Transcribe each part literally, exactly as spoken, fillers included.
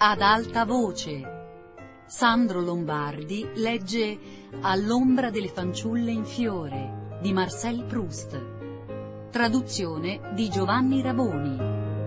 Ad alta voce. Sandro Lombardi legge All'ombra delle fanciulle in fiore di Marcel Proust. Traduzione di Giovanni Raboni.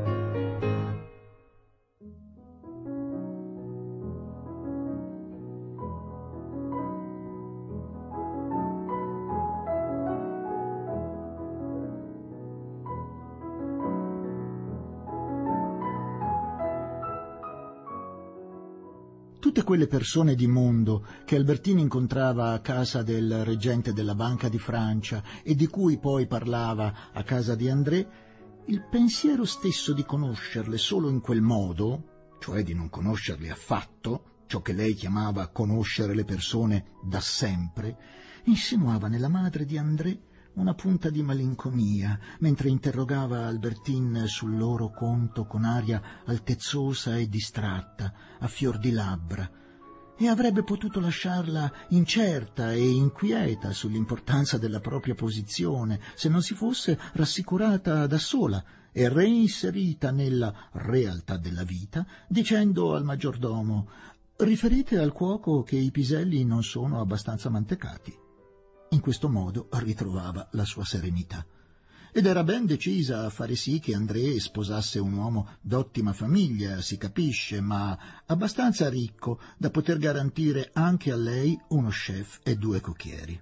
Tutte quelle persone di mondo che Albertine incontrava a casa del reggente della Banca di Francia e di cui poi parlava a casa di André, il pensiero stesso di conoscerle solo in quel modo, cioè di non conoscerle affatto, ciò che lei chiamava conoscere le persone da sempre, insinuava nella madre di André una punta di malinconia, mentre interrogava Albertine sul loro conto con aria altezzosa e distratta, a fior di labbra, e avrebbe potuto lasciarla incerta e inquieta sull'importanza della propria posizione se non si fosse rassicurata da sola e reinserita nella realtà della vita, dicendo al maggiordomo: «Riferite al cuoco che i piselli non sono abbastanza mantecati». In questo modo ritrovava la sua serenità. Ed era ben decisa a fare sì che André sposasse un uomo d'ottima famiglia, si capisce, ma abbastanza ricco da poter garantire anche a lei uno chef e due cocchieri.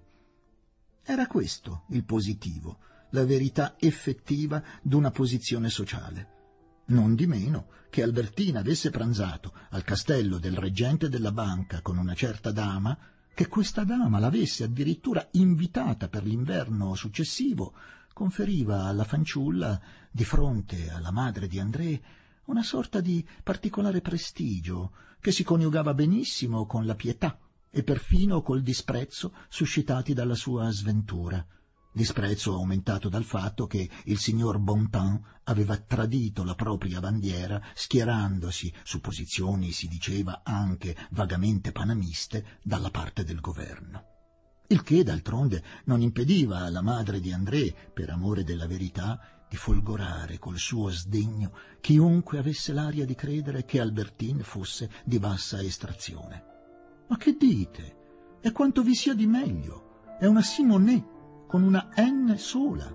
Era questo il positivo, la verità effettiva d'una posizione sociale. Non di meno che Albertina avesse pranzato al castello del reggente della banca con una certa dama, che questa dama l'avesse addirittura invitata per l'inverno successivo, conferiva alla fanciulla, di fronte alla madre di André, una sorta di particolare prestigio che si coniugava benissimo con la pietà e perfino col disprezzo suscitati dalla sua sventura. Disprezzo aumentato dal fatto che il signor Bontemps aveva tradito la propria bandiera schierandosi, su posizioni si diceva anche vagamente panamiste, dalla parte del governo. Il che, d'altronde, non impediva alla madre di André, per amore della verità, di folgorare col suo sdegno chiunque avesse l'aria di credere che Albertine fosse di bassa estrazione. Ma che dite? È quanto vi sia di meglio. È una Simonet, con una N sola.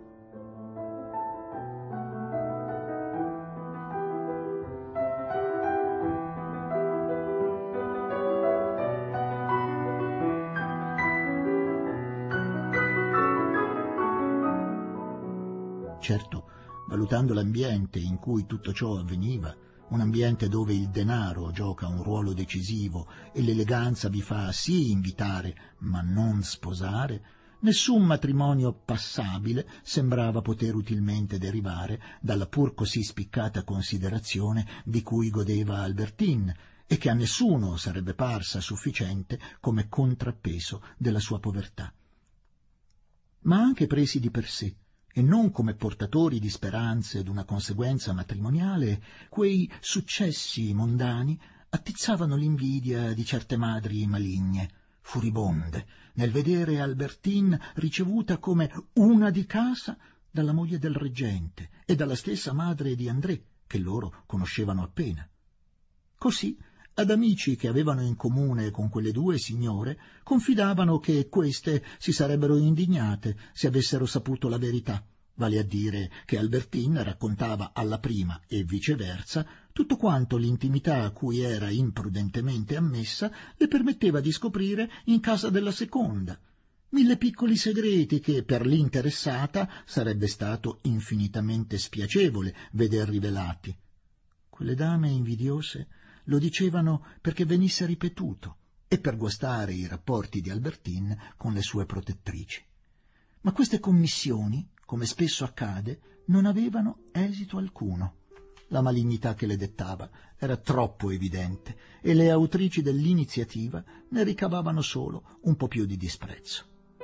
Certo, valutando l'ambiente in cui tutto ciò avveniva, un ambiente dove il denaro gioca un ruolo decisivo e l'eleganza vi fa sì invitare, ma non sposare, nessun matrimonio passabile sembrava poter utilmente derivare dalla pur così spiccata considerazione di cui godeva Albertine e che a nessuno sarebbe parsa sufficiente come contrappeso della sua povertà. Ma anche presi di per sé, e non come portatori di speranze d'una conseguenza matrimoniale, quei successi mondani attizzavano l'invidia di certe madri maligne, furibonde, nel vedere Albertine ricevuta come una di casa dalla moglie del reggente e dalla stessa madre di André, che loro conoscevano appena. Così, ad amici che avevano in comune con quelle due signore, confidavano che queste si sarebbero indignate se avessero saputo la verità, vale a dire che Albertine raccontava alla prima e viceversa tutto quanto l'intimità a cui era imprudentemente ammessa le permetteva di scoprire in casa della seconda, mille piccoli segreti che per l'interessata sarebbe stato infinitamente spiacevole veder rivelati. Quelle dame invidiose lo dicevano perché venisse ripetuto e per guastare i rapporti di Albertine con le sue protettrici. Ma queste commissioni, come spesso accade, non avevano esito alcuno. La malignità che le dettava era troppo evidente e le autrici dell'iniziativa ne ricavavano solo un po' più di disprezzo.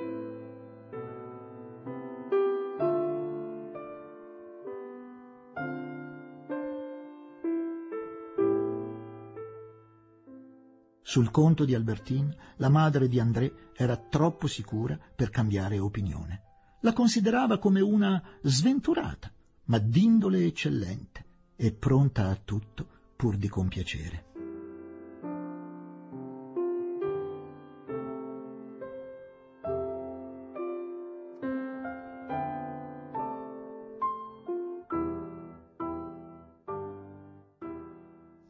Sul conto di Albertine, la madre di André era troppo sicura per cambiare opinione. La considerava come una sventurata, ma d'indole eccellente e pronta a tutto pur di compiacere.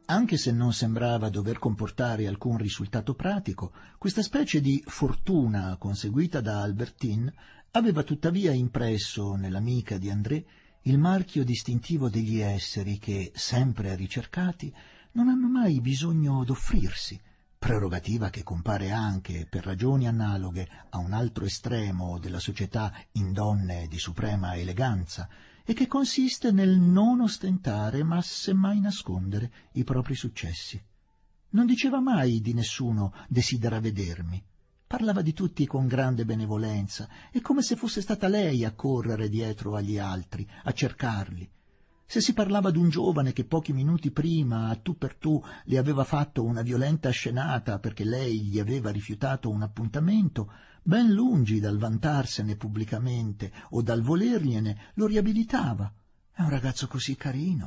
Anche se non sembrava dover comportare alcun risultato pratico, questa specie di fortuna conseguita da Albertine aveva tuttavia impresso nell'amica di André il marchio distintivo degli esseri che, sempre ricercati, non hanno mai bisogno d'offrirsi, prerogativa che compare anche, per ragioni analoghe, a un altro estremo della società in donne di suprema eleganza, e che consiste nel non ostentare, ma semmai nascondere, i propri successi. Non diceva mai di nessuno «desidera vedermi». Parlava di tutti con grande benevolenza, e come se fosse stata lei a correre dietro agli altri, a cercarli. Se si parlava d'un giovane che pochi minuti prima, a tu per tu, le aveva fatto una violenta scenata perché lei gli aveva rifiutato un appuntamento, ben lungi dal vantarsene pubblicamente o dal volergliene, lo riabilitava. È un ragazzo così carino.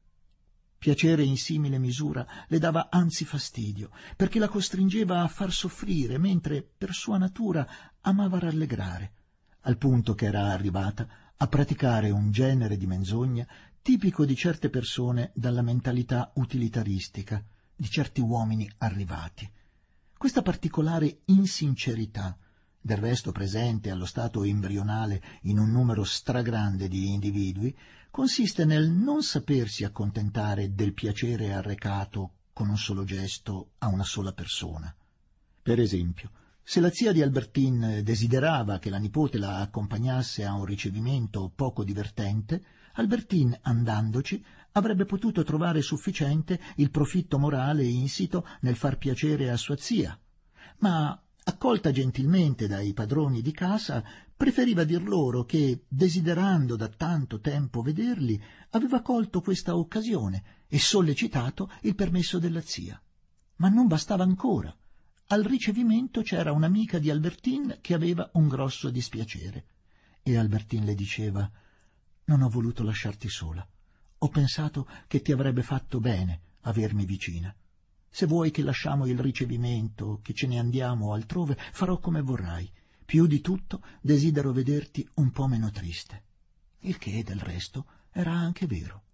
Piacere in simile misura le dava anzi fastidio, perché la costringeva a far soffrire, mentre per sua natura amava rallegrare, al punto che era arrivata a praticare un genere di menzogna tipico di certe persone dalla mentalità utilitaristica, di certi uomini arrivati. Questa particolare insincerità, del resto presente allo stato embrionale in un numero stragrande di individui, consiste nel non sapersi accontentare del piacere arrecato con un solo gesto a una sola persona. Per esempio, se la zia di Albertine desiderava che la nipote la accompagnasse a un ricevimento poco divertente, Albertine, andandoci, avrebbe potuto trovare sufficiente il profitto morale insito nel far piacere a sua zia, ma, accolta gentilmente dai padroni di casa, preferiva dir loro che, desiderando da tanto tempo vederli, aveva colto questa occasione e sollecitato il permesso della zia. Ma non bastava ancora. Al ricevimento c'era un'amica di Albertine che aveva un grosso dispiacere, e Albertine le diceva: «Non ho voluto lasciarti sola. Ho pensato che ti avrebbe fatto bene avermi vicina. Se vuoi che lasciamo il ricevimento, che ce ne andiamo altrove, farò come vorrai. Più di tutto desidero vederti un po' meno triste». Il che, del resto, era anche vero.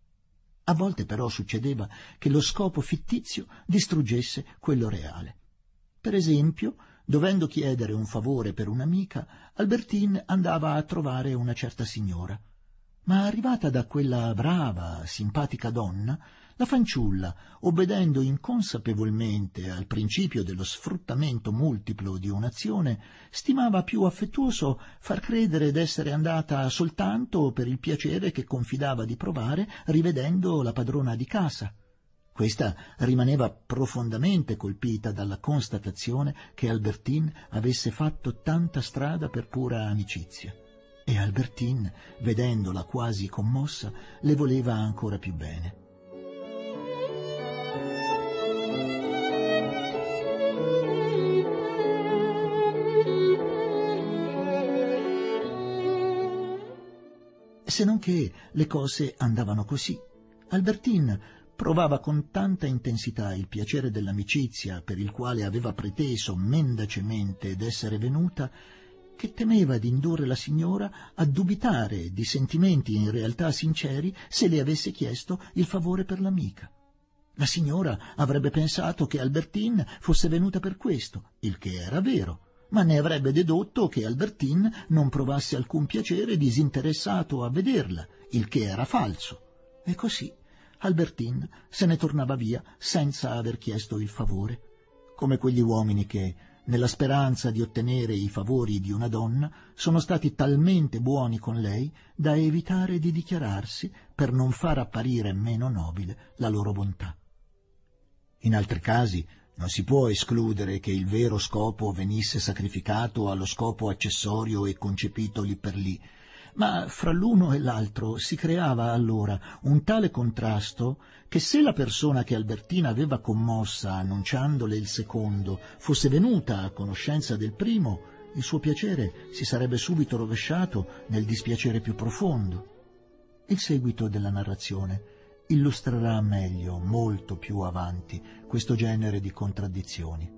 A volte però succedeva che lo scopo fittizio distruggesse quello reale. Per esempio, dovendo chiedere un favore per un'amica, Albertine andava a trovare una certa signora. Ma arrivata da quella brava, simpatica donna, la fanciulla, obbedendo inconsapevolmente al principio dello sfruttamento multiplo di un'azione, stimava più affettuoso far credere d'essere andata soltanto per il piacere che confidava di provare rivedendo la padrona di casa. Questa rimaneva profondamente colpita dalla constatazione che Albertine avesse fatto tanta strada per pura amicizia, e Albertine, vedendola quasi commossa, le voleva ancora più bene. Se non che le cose andavano così. Albertine provava con tanta intensità il piacere dell'amicizia per il quale aveva preteso mendacemente d'essere venuta, che temeva di indurre la signora a dubitare di sentimenti in realtà sinceri se le avesse chiesto il favore per l'amica. La signora avrebbe pensato che Albertine fosse venuta per questo, il che era vero, ma ne avrebbe dedotto che Albertine non provasse alcun piacere disinteressato a vederla, il che era falso. E così Albertine se ne tornava via senza aver chiesto il favore, come quegli uomini che, nella speranza di ottenere i favori di una donna, sono stati talmente buoni con lei da evitare di dichiararsi per non far apparire meno nobile la loro bontà. In altri casi non si può escludere che il vero scopo venisse sacrificato allo scopo accessorio e concepito lì per lì, ma fra l'uno e l'altro si creava allora un tale contrasto che se la persona che Albertina aveva commossa annunciandole il secondo fosse venuta a conoscenza del primo, il suo piacere si sarebbe subito rovesciato nel dispiacere più profondo. Il seguito della narrazione illustrerà meglio, molto più avanti, questo genere di contraddizioni.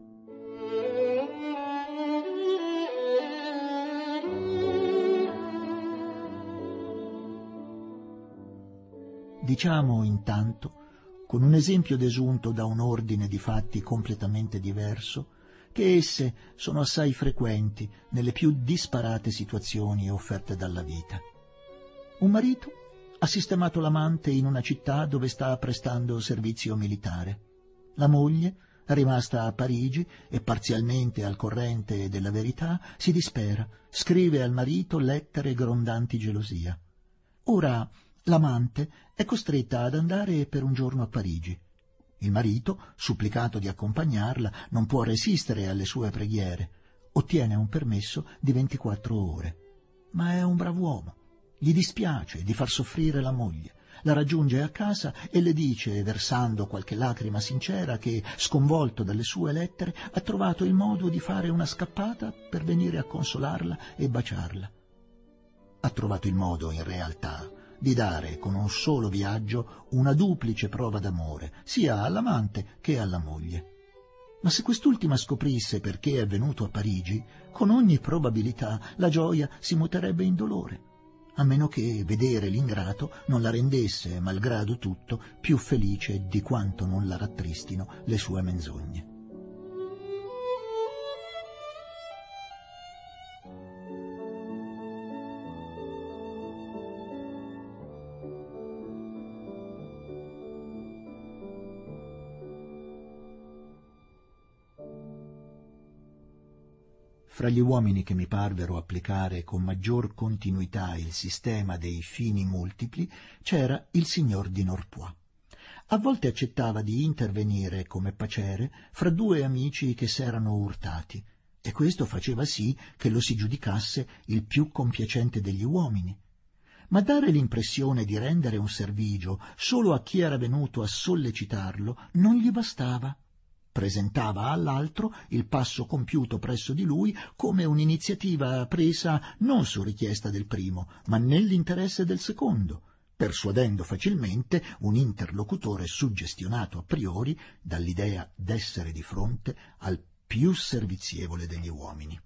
Diciamo intanto con un esempio desunto da un ordine di fatti completamente diverso, che esse sono assai frequenti nelle più disparate situazioni offerte dalla vita. Un marito ha sistemato l'amante in una città dove sta prestando servizio militare. La moglie, rimasta a Parigi e parzialmente al corrente della verità, si dispera, scrive al marito lettere grondanti gelosia. Ora l'amante è costretta ad andare per un giorno a Parigi. Il marito, supplicato di accompagnarla, non può resistere alle sue preghiere. Ottiene un permesso di ventiquattro ore. Ma è un brav'uomo. Gli dispiace di far soffrire la moglie. La raggiunge a casa e le dice, versando qualche lacrima sincera, che, sconvolto dalle sue lettere, ha trovato il modo di fare una scappata per venire a consolarla e baciarla. Ha trovato il modo, in realtà, di dare con un solo viaggio una duplice prova d'amore, sia all'amante che alla moglie. Ma se quest'ultima scoprisse perché è venuto a Parigi, con ogni probabilità la gioia si muterebbe in dolore, a meno che vedere l'ingrato non la rendesse, malgrado tutto, più felice di quanto non la rattristino le sue menzogne. Fra gli uomini che mi parvero applicare con maggior continuità il sistema dei fini multipli c'era il signor di Norpois. A volte accettava di intervenire come pacere fra due amici che s'erano urtati, e questo faceva sì che lo si giudicasse il più compiacente degli uomini. Ma dare l'impressione di rendere un servigio solo a chi era venuto a sollecitarlo non gli bastava. Presentava all'altro il passo compiuto presso di lui come un'iniziativa presa non su richiesta del primo, ma nell'interesse del secondo, persuadendo facilmente un interlocutore suggestionato a priori dall'idea d'essere di fronte al più servizievole degli uomini.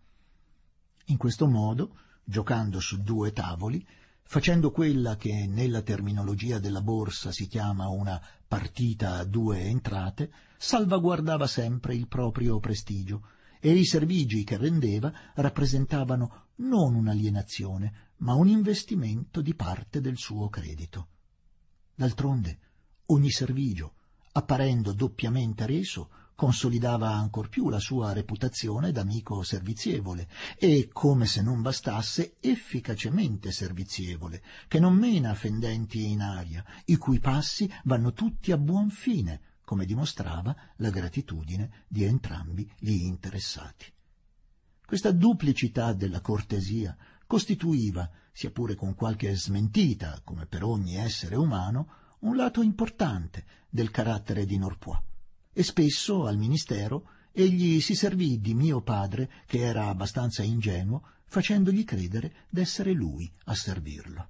In questo modo, giocando su due tavoli, facendo quella che nella terminologia della borsa si chiama una partita a due entrate, salvaguardava sempre il proprio prestigio, e i servigi che rendeva rappresentavano non un'alienazione, ma un investimento di parte del suo credito. D'altronde, ogni servigio, apparendo doppiamente reso, consolidava ancor più la sua reputazione d'amico servizievole e, come se non bastasse, efficacemente servizievole, che non mena fendenti in aria, i cui passi vanno tutti a buon fine, come dimostrava la gratitudine di entrambi gli interessati. Questa duplicità della cortesia costituiva, sia pure con qualche smentita, come per ogni essere umano, un lato importante del carattere di Norpois. E spesso al ministero egli si servì di mio padre, che era abbastanza ingenuo, facendogli credere d'essere lui a servirlo.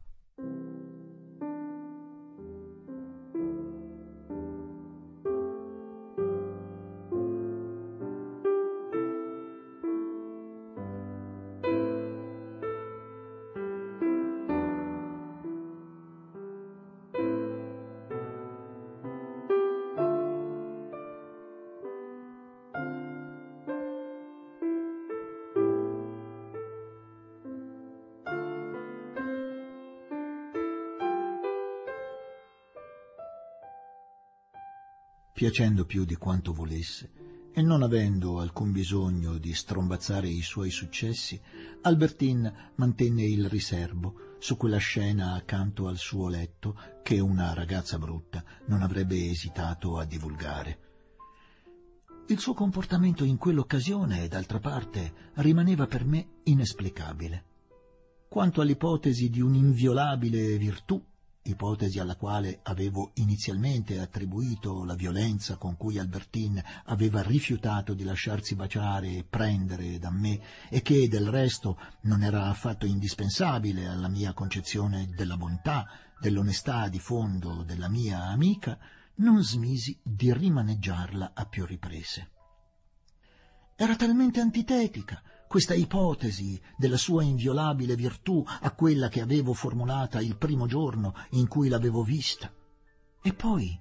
Piacendo più di quanto volesse e non avendo alcun bisogno di strombazzare i suoi successi, Albertine mantenne il riserbo su quella scena accanto al suo letto che una ragazza brutta non avrebbe esitato a divulgare. Il suo comportamento in quell'occasione, d'altra parte, rimaneva per me inesplicabile. Quanto all'ipotesi di un'inviolabile virtù, ipotesi alla quale avevo inizialmente attribuito la violenza con cui Albertine aveva rifiutato di lasciarsi baciare e prendere da me e che del resto non era affatto indispensabile alla mia concezione della bontà, dell'onestà di fondo della mia amica, non smisi di rimaneggiarla a più riprese. Era talmente antitetica questa ipotesi della sua inviolabile virtù a quella che avevo formulata il primo giorno in cui l'avevo vista. E poi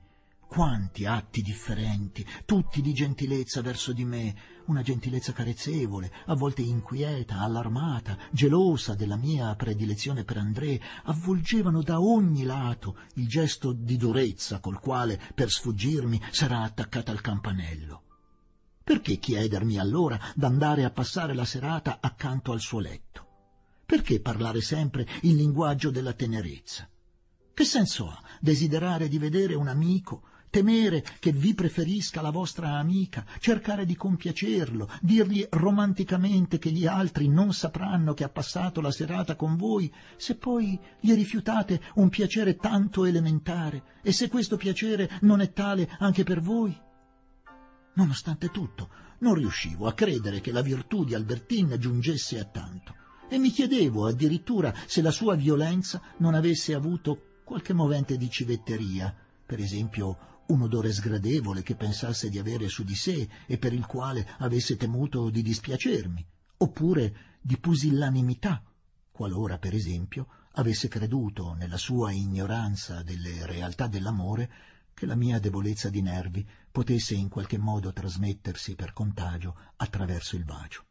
Quanti atti differenti, tutti di gentilezza verso di me, una gentilezza carezzevole, a volte inquieta, allarmata, gelosa della mia predilezione per André, avvolgevano da ogni lato il gesto di durezza col quale, per sfuggirmi, s'era attaccata al campanello. Perché chiedermi allora d'andare a passare la serata accanto al suo letto? Perché parlare sempre il linguaggio della tenerezza? Che senso ha desiderare di vedere un amico, temere che vi preferisca la vostra amica, cercare di compiacerlo, dirgli romanticamente che gli altri non sapranno che ha passato la serata con voi, se poi gli rifiutate un piacere tanto elementare, e se questo piacere non è tale anche per voi? Nonostante tutto, non riuscivo a credere che la virtù di Albertine giungesse a tanto, e mi chiedevo addirittura se la sua violenza non avesse avuto qualche movente di civetteria, per esempio un odore sgradevole che pensasse di avere su di sé e per il quale avesse temuto di dispiacermi, oppure di pusillanimità, qualora, per esempio, avesse creduto, nella sua ignoranza delle realtà dell'amore, che la mia debolezza di nervi potesse in qualche modo trasmettersi per contagio attraverso il bacio.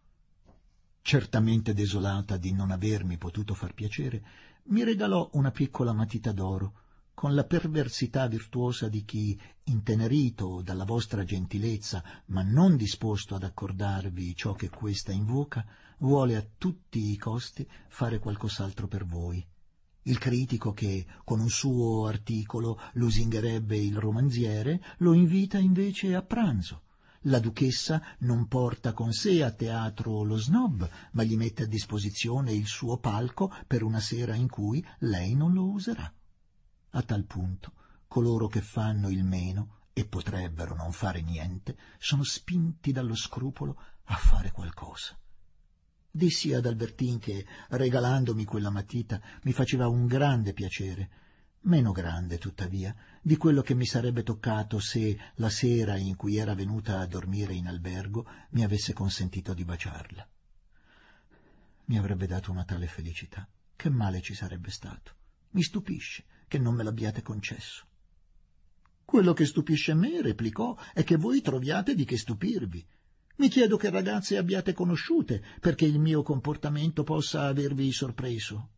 Certamente desolata di non avermi potuto far piacere, mi regalò una piccola matita d'oro, con la perversità virtuosa di chi, intenerito dalla vostra gentilezza, ma non disposto ad accordarvi ciò che questa invoca, vuole a tutti i costi fare qualcos'altro per voi. Il critico che, con un suo articolo, lusingherebbe il romanziere, lo invita invece a pranzo. La duchessa non porta con sé a teatro lo snob, ma gli mette a disposizione il suo palco per una sera in cui lei non lo userà. A tal punto, coloro che fanno il meno, e potrebbero non fare niente, sono spinti dallo scrupolo a fare qualcosa. Dissi ad Albertine che, regalandomi quella matita, mi faceva un grande piacere, meno grande, tuttavia, di quello che mi sarebbe toccato se, la sera in cui era venuta a dormire in albergo, mi avesse consentito di baciarla. Mi avrebbe dato una tale felicità, che male ci sarebbe stato. Mi stupisce che non me l'abbiate concesso. Quello che stupisce me, replicò, è che voi troviate di che stupirvi. Mi chiedo che ragazze abbiate conosciute perché il mio comportamento possa avervi sorpreso.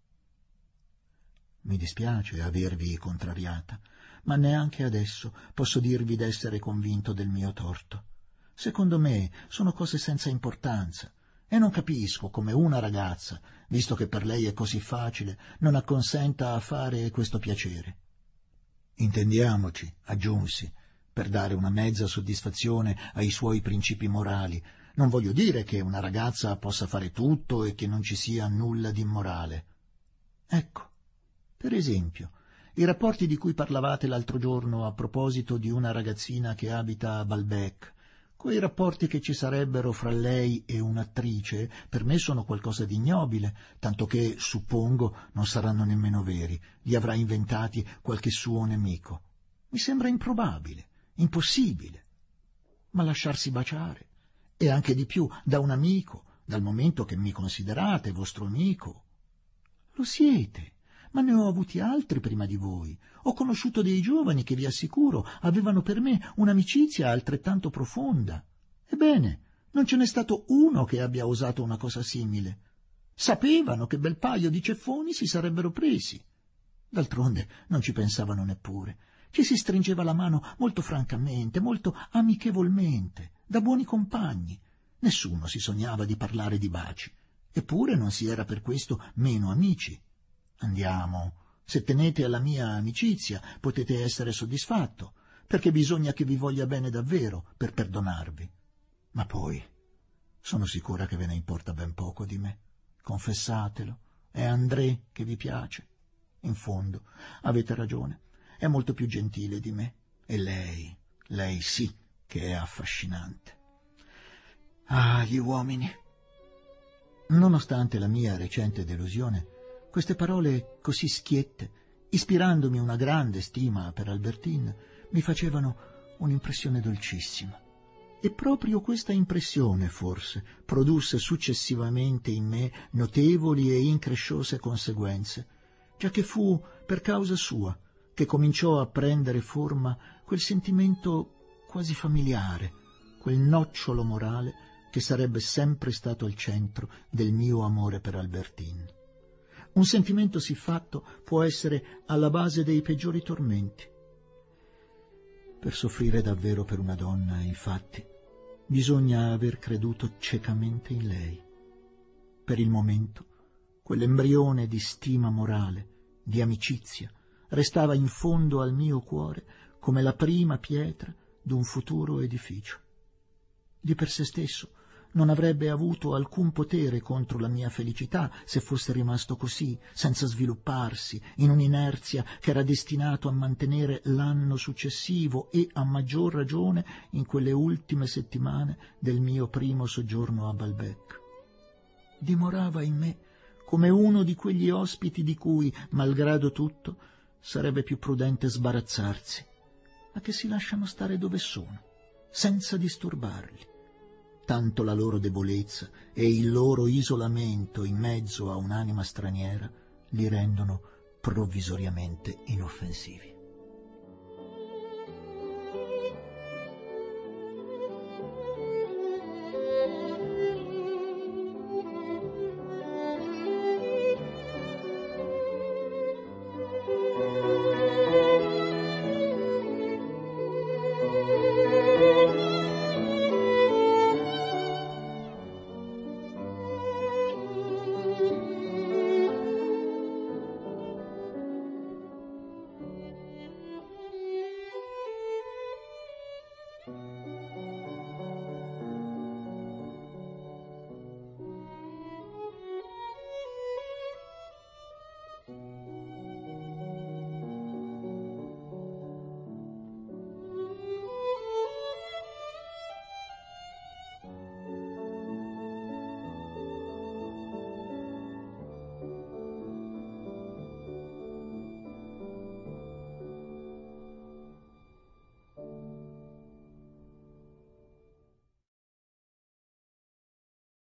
Mi dispiace avervi contrariata, ma neanche adesso posso dirvi d'essere convinto del mio torto. Secondo me sono cose senza importanza, e non capisco come una ragazza, visto che per lei è così facile, non acconsenta a fare questo piacere. Intendiamoci, aggiunsi, per dare una mezza soddisfazione ai suoi principi morali. Non voglio dire che una ragazza possa fare tutto e che non ci sia nulla di immorale. Ecco, per esempio, i rapporti di cui parlavate l'altro giorno a proposito di una ragazzina che abita a Balbec, quei rapporti che ci sarebbero fra lei e un'attrice, per me sono qualcosa di ignobile, tanto che, suppongo, non saranno nemmeno veri, li avrà inventati qualche suo nemico. Mi sembra improbabile, impossibile. Ma lasciarsi baciare, e anche di più, da un amico, dal momento che mi considerate vostro amico. Lo siete, ma ne ho avuti altri prima di voi. Ho conosciuto dei giovani che, vi assicuro, avevano per me un'amicizia altrettanto profonda. Ebbene, non ce n'è stato uno che abbia osato una cosa simile. Sapevano che bel paio di ceffoni si sarebbero presi. D'altronde non ci pensavano neppure. Ci si stringeva la mano molto francamente, molto amichevolmente, da buoni compagni. Nessuno si sognava di parlare di baci. Eppure non si era per questo meno amici. Andiamo, se tenete alla mia amicizia potete essere soddisfatto, perché bisogna che vi voglia bene davvero per perdonarvi. Ma poi sono sicura che ve ne importa ben poco di me. Confessatelo, è André che vi piace. In fondo avete ragione, è molto più gentile di me, e lei, lei sì che è affascinante. Ah, gli uomini! Nonostante la mia recente delusione, queste parole così schiette, ispirandomi una grande stima per Albertine, mi facevano un'impressione dolcissima. E proprio questa impressione, forse, produsse successivamente in me notevoli e incresciose conseguenze, giacché fu per causa sua che cominciò a prendere forma quel sentimento quasi familiare, quel nocciolo morale che sarebbe sempre stato al centro del mio amore per Albertine. Un sentimento siffatto può essere alla base dei peggiori tormenti. Per soffrire davvero per una donna, infatti, bisogna aver creduto ciecamente in lei. Per il momento, quell'embrione di stima morale, di amicizia, restava in fondo al mio cuore come la prima pietra d'un futuro edificio. Di per sé stesso non avrebbe avuto alcun potere contro la mia felicità se fosse rimasto così, senza svilupparsi, in un'inerzia che era destinato a mantenere l'anno successivo e, a maggior ragione, in quelle ultime settimane del mio primo soggiorno a Balbec. Dimorava in me come uno di quegli ospiti di cui, malgrado tutto, sarebbe più prudente sbarazzarsi, ma che si lasciano stare dove sono, senza disturbarli. Tanto la loro debolezza e il loro isolamento in mezzo a un'anima straniera li rendono provvisoriamente inoffensivi.